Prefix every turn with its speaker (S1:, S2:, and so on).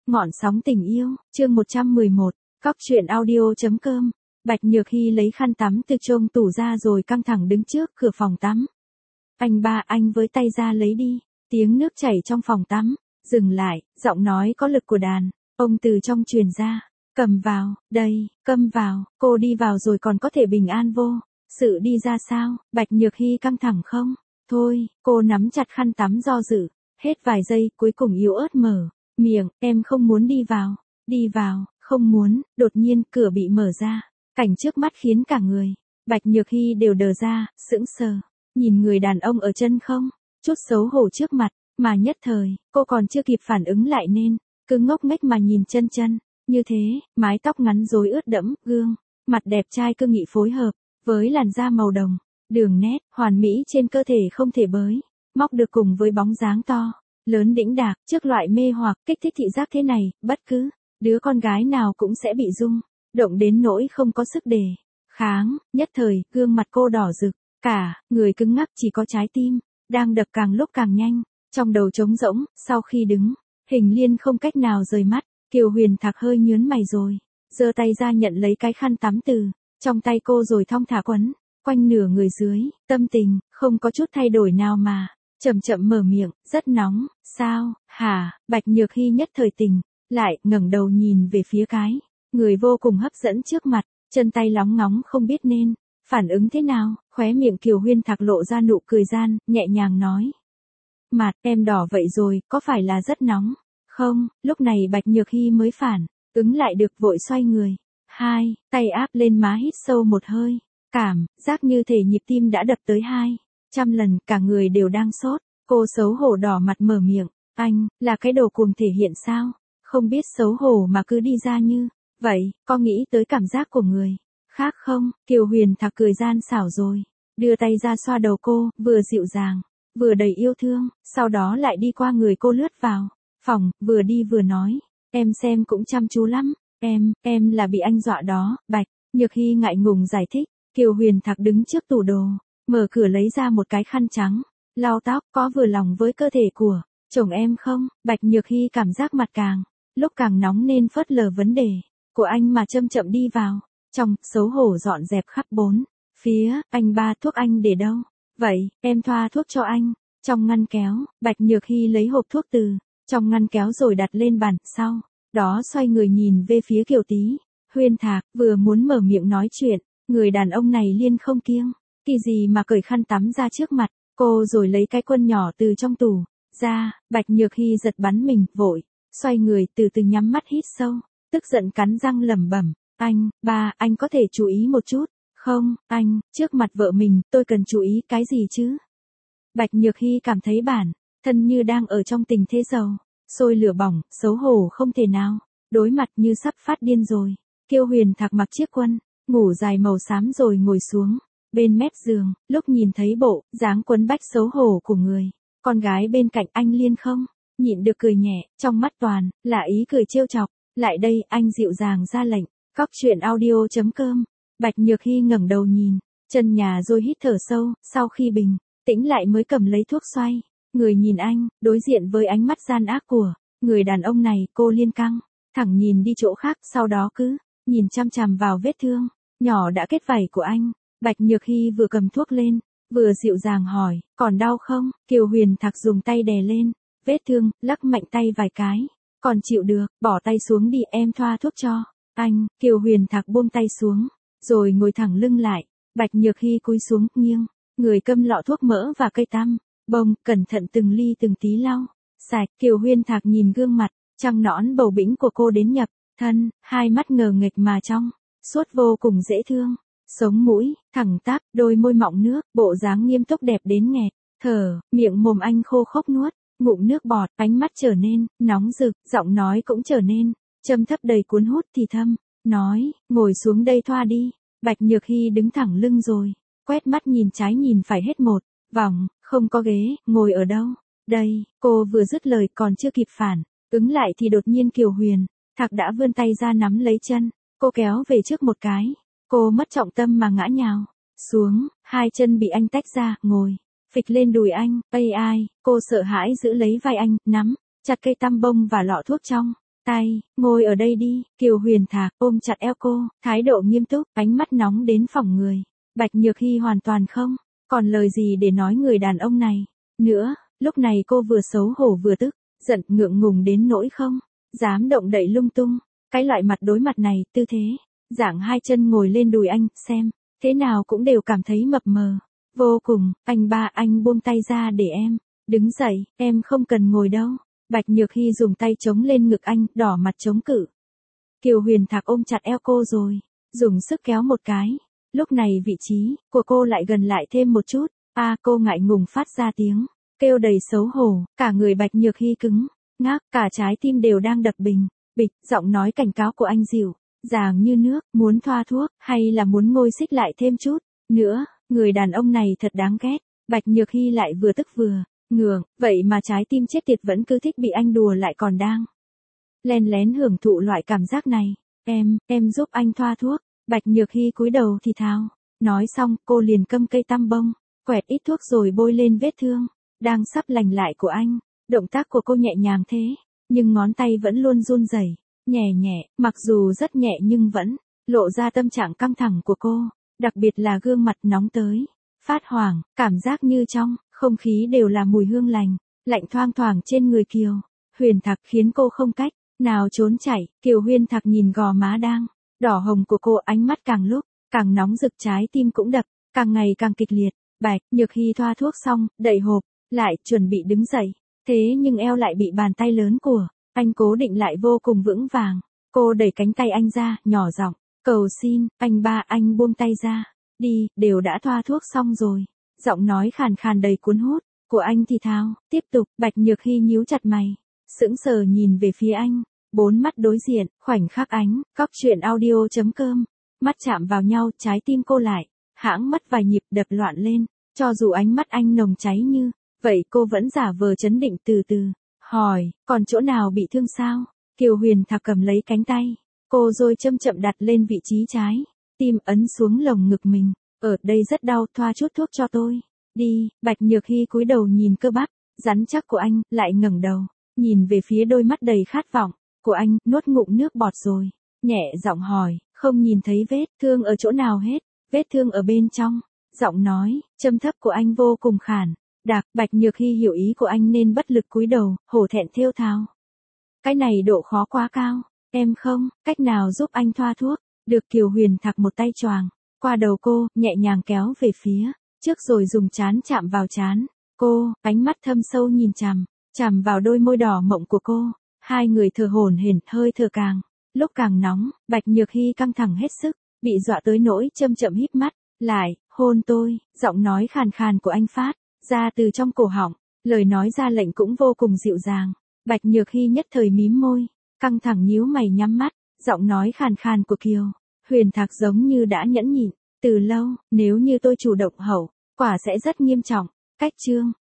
S1: Ngọn sóng tình yêu, chương 111, Cóc truyện audio.com. Bạch Nhược Hy lấy khăn tắm từ trong tủ ra rồi căng thẳng đứng trước cửa phòng tắm. Anh ba, anh với tay ra lấy đi. Tiếng nước chảy trong phòng tắm. Dừng lại, giọng nói có lực của đàn. Ông từ trong truyền ra. Cầm vào, đây, câm vào, cô đi vào rồi còn có thể bình an vô. Sự đi ra sao, Bạch Nhược Hy căng thẳng không? Thôi, cô nắm chặt khăn tắm do dự. Hết vài giây, cuối cùng yếu ớt mở miệng, em không muốn đi vào. Đi vào, không muốn, đột nhiên cửa bị mở ra. Cảnh trước mắt khiến cả người Bạch Nhược Hy đều đờ ra, sững sờ. Nhìn người đàn ông ở chân không, chút xấu hổ trước mặt, mà nhất thời, cô còn chưa kịp phản ứng lại nên cứ ngốc nghếch mà nhìn chân. Như thế, mái tóc ngắn rối ướt đẫm, gương mặt đẹp trai cương nghị phối hợp với làn da màu đồng, đường nét hoàn mỹ trên cơ thể không thể bới móc được cùng với bóng dáng to lớn đĩnh đạc, trước loại mê hoặc kích thích thị giác thế này, bất cứ đứa con gái nào cũng sẽ bị rung động đến nỗi không có sức đề kháng. Nhất thời, gương mặt cô đỏ rực, cả người cứng ngắc, chỉ có trái tim đang đập càng lúc càng nhanh, trong đầu trống rỗng. Sau khi đứng hình liên không cách nào rời mắt, Kiều Huyền Thạc hơi nhướng mày rồi giơ tay ra nhận lấy cái khăn tắm từ trong tay cô rồi thong thả quấn quanh nửa người dưới. Tâm tình không có chút thay đổi nào mà chậm chậm mở miệng, rất nóng. Sao, hả? Bạch Nhược Hy nhất thời tỉnh lại, ngẩng đầu nhìn về phía cái người vô cùng hấp dẫn trước mặt, chân tay lóng ngóng không biết nên phản ứng thế nào. Khóe miệng Kiều Huyền Thạc lộ ra nụ cười gian, nhẹ nhàng nói: Mặt em đỏ vậy rồi, có phải là rất nóng không? Lúc này Bạch Nhược Hy mới phản ứng lại được, vội xoay người, hai tay áp lên má, hít sâu một hơi, cảm giác như thể nhịp tim đã đập tới 200 lần, cả người đều đang sốt. Cô xấu hổ đỏ mặt mở miệng: Anh là cái đồ cuồng thể hiện sao? Không biết xấu hổ mà cứ đi ra như vậy, có nghĩ tới cảm giác của người khác không? Kiều Huyền Thạc cười gian xảo rồi đưa tay ra xoa đầu cô, vừa dịu dàng vừa đầy yêu thương, sau đó lại đi qua người cô lướt vào phòng, vừa đi vừa nói: Em xem cũng chăm chú lắm, em là bị anh dọa đó. Bạch Nhược Hy ngại ngùng giải thích. Kiều Huyền Thạc đứng trước tủ đồ, mở cửa lấy ra một cái khăn trắng, lau tóc. Có vừa lòng với cơ thể của chồng em không? Bạch Nhược Hy cảm giác mặt càng lúc càng nóng nên phớt lờ vấn đề của anh mà chậm chậm đi vào trong, xấu hổ dọn dẹp khắp bốn phía. Anh ba, thuốc anh để đâu? Vậy, em thoa thuốc cho anh. Trong ngăn kéo, Bạch Nhược Hy lấy hộp thuốc từ trong ngăn kéo rồi đặt lên bàn, sau đó xoay người nhìn về phía Kiều Tí Huyền Thạc, vừa muốn mở miệng nói chuyện, người đàn ông này liên không kiêng kỳ gì mà cởi khăn tắm ra trước mặt cô, rồi lấy cái quân nhỏ từ trong tủ ra. Bạch Nhược Hy giật bắn mình, vội xoay người, từ từ nhắm mắt hít sâu, tức giận cắn răng lẩm bẩm: Anh ba, anh có thể chú ý một chút không? Anh, trước mặt vợ mình, tôi cần chú ý cái gì chứ? Bạch Nhược Hy cảm thấy bản thân như đang ở trong tình thế dầu sôi lửa bỏng, xấu hổ không thể nào đối mặt, như sắp phát điên rồi. Kiều Huyền Thạc mặc chiếc quân ngủ dài màu xám rồi ngồi xuống bên mép giường, lúc nhìn thấy bộ dáng quấn bách xấu hổ của người con gái bên cạnh, anh liên không nhịn được cười nhẹ, trong mắt toàn là ý cười trêu chọc. Lại đây, anh dịu dàng ra lệnh. Cóc truyện audio.com. Bạch Nhược Hy ngẩng đầu nhìn chân nhà rồi hít thở sâu, sau khi bình tĩnh lại mới cầm lấy thuốc xoay người nhìn anh. Đối diện với ánh mắt gian ác của người đàn ông này, cô liên căng thẳng nhìn đi chỗ khác, sau đó cứ nhìn chăm chằm vào vết thương nhỏ đã kết vảy của anh. Bạch Nhược Hy vừa cầm thuốc lên, vừa dịu dàng hỏi: Còn đau không? Kiều Huyền Thạc dùng tay đè lên vết thương, lắc mạnh tay vài cái: Còn chịu được, bỏ tay xuống đi, em thoa thuốc cho anh. Kiều Huyền Thạc buông tay xuống rồi ngồi thẳng lưng lại. Bạch Nhược Hy cúi xuống, nghiêng người câm lọ thuốc mỡ và cây tăm bông, cẩn thận từng ly từng tí lau sạch. Kiều Huyền Thạc nhìn gương mặt trăng nõn bầu bĩnh của cô đến nhập thân, hai mắt ngờ nghệch mà trong suốt vô cùng dễ thương, sống mũi thẳng tắp, đôi môi mọng nước, bộ dáng nghiêm túc đẹp đến nghẹt thở. Miệng mồm anh khô khốc nuốt ngụm nước bọt, ánh mắt trở nên nóng rực, giọng nói cũng trở nên trầm thấp đầy cuốn hút, thì thầm nói: Ngồi xuống đây thoa đi. Bạch Nhược Hy đứng thẳng lưng rồi quét mắt nhìn trái nhìn phải hết một vòng, không có ghế ngồi ở đâu đây. Cô vừa dứt lời còn chưa kịp phản ứng lại thì đột nhiên Kiều Huyền Thạc đã vươn tay ra nắm lấy chân cô, kéo về trước một cái. Cô mất trọng tâm mà ngã nhào xuống, hai chân bị anh tách ra, ngồi phịch lên đùi anh. Ai, cô sợ hãi giữ lấy vai anh, nắm chặt cây tăm bông và lọ thuốc trong tay, ngồi ở đây đi, Kiều Huyền Thạc ôm chặt eo cô, thái độ nghiêm túc, ánh mắt nóng đến phỏng người. Bạch Nhược Hy hoàn toàn không còn lời gì để nói người đàn ông này nữa, lúc này cô vừa xấu hổ vừa tức, giận ngượng ngùng đến nỗi không dám động đậy lung tung. Cái loại mặt đối mặt này, tư thế, dạng hai chân ngồi lên đùi anh, xem thế nào cũng đều cảm thấy mập mờ. Vô cùng, anh ba anh buông tay ra để em đứng dậy, em không cần ngồi đâu. Bạch Nhược Hy dùng tay chống lên ngực anh, đỏ mặt chống cự. Kiều Huyền Thạc ôm chặt eo cô rồi, dùng sức kéo một cái. Lúc này vị trí của cô lại gần lại thêm một chút. Cô ngại ngùng phát ra tiếng kêu đầy xấu hổ, cả người Bạch Nhược Hy cứng ngắc, cả trái tim đều đang đập bình bịch. Giọng nói cảnh cáo của anh dịu dàng như nước, muốn thoa thuốc hay là muốn ngôi xích lại thêm chút nữa. Người đàn ông này thật đáng ghét. Bạch Nhược Hy lại vừa tức vừa ngượng, vậy mà trái tim chết tiệt vẫn cứ thích bị anh đùa, lại còn đang len lén hưởng thụ loại cảm giác này. Em giúp anh thoa thuốc. Bạch Nhược Hy cúi đầu thì thào. Nói xong, cô liền câm cây tăm bông, quẹt ít thuốc rồi bôi lên vết thương đang sắp lành lại của anh. Động tác của cô nhẹ nhàng thế, nhưng ngón tay vẫn luôn run rẩy, nhẹ nhẹ, mặc dù rất nhẹ nhưng vẫn lộ ra tâm trạng căng thẳng của cô, đặc biệt là gương mặt nóng tới phát hoảng, cảm giác như trong không khí đều là mùi hương lạnh thoang thoảng trên người Kiều Huyền Thạc, khiến cô không cách nào trốn chạy. Kiều Huyền Thạc nhìn gò má đang đỏ hồng của cô, ánh mắt càng lúc càng nóng rực, trái tim cũng đập càng ngày càng kịch liệt. Bạch Nhược Hy thoa thuốc xong, đậy hộp lại, chuẩn bị đứng dậy. Thế nhưng eo lại bị bàn tay lớn của anh cố định lại vô cùng vững vàng. Cô đẩy cánh tay anh ra, nhỏ giọng cầu xin, anh ba anh buông tay ra. Đi, đều đã thoa thuốc xong rồi. Giọng nói khàn khàn đầy cuốn hút của anh thì thào. Tiếp tục. Bạch Nhược Hy nhíu chặt mày, sững sờ nhìn về phía anh. Bốn mắt đối diện, khoảnh khắc ánh cóc truyện audio.com mắt chạm vào nhau, trái tim cô lại hãng mất vài nhịp, đập loạn lên. Cho dù ánh mắt anh nồng cháy như vậy, cô vẫn giả vờ trấn định, từ từ hỏi, còn chỗ nào bị thương sao? Kiều Huyền Thạc cầm lấy cánh tay cô rồi chậm chậm đặt lên vị trí trái tim, ấn xuống lồng ngực mình. Ở đây rất đau, thoa chút thuốc cho tôi đi. Bạch Nhược Hy cúi đầu nhìn cơ bắp rắn chắc của anh, lại ngẩng đầu nhìn về phía đôi mắt đầy khát vọng của anh, nuốt ngụm nước bọt rồi nhẹ giọng hỏi, không nhìn thấy vết thương ở chỗ nào hết? Vết thương ở bên trong. Giọng nói trầm thấp của anh vô cùng khàn đặc. Bạch Nhược Hy hiểu ý của anh nên bất lực cúi đầu, hổ thẹn thều thào. Cái này độ khó quá cao, em không cách nào giúp anh thoa thuốc được. Kiều Huyền Thạc một tay choàng qua đầu cô, nhẹ nhàng kéo về phía trước rồi dùng trán chạm vào trán cô, ánh mắt thâm sâu nhìn chằm vào đôi môi đỏ mộng của cô. Hai người thở hổn hển, hơi thở càng lúc càng nóng. Bạch Nhược Hy căng thẳng hết sức, bị dọa tới nỗi chậm chậm híp mắt lại. Hôn tôi. Giọng nói khàn khàn của anh phát ra từ trong cổ họng, lời nói ra lệnh cũng vô cùng dịu dàng. Bạch Nhược Hy nhất thời mím môi, căng thẳng nhíu mày nhắm mắt. Giọng nói khàn khàn của Kiều Huyền Thạc giống như đã nhẫn nhịn từ lâu. Nếu như tôi chủ động hậu quả sẽ rất nghiêm trọng. Cách chương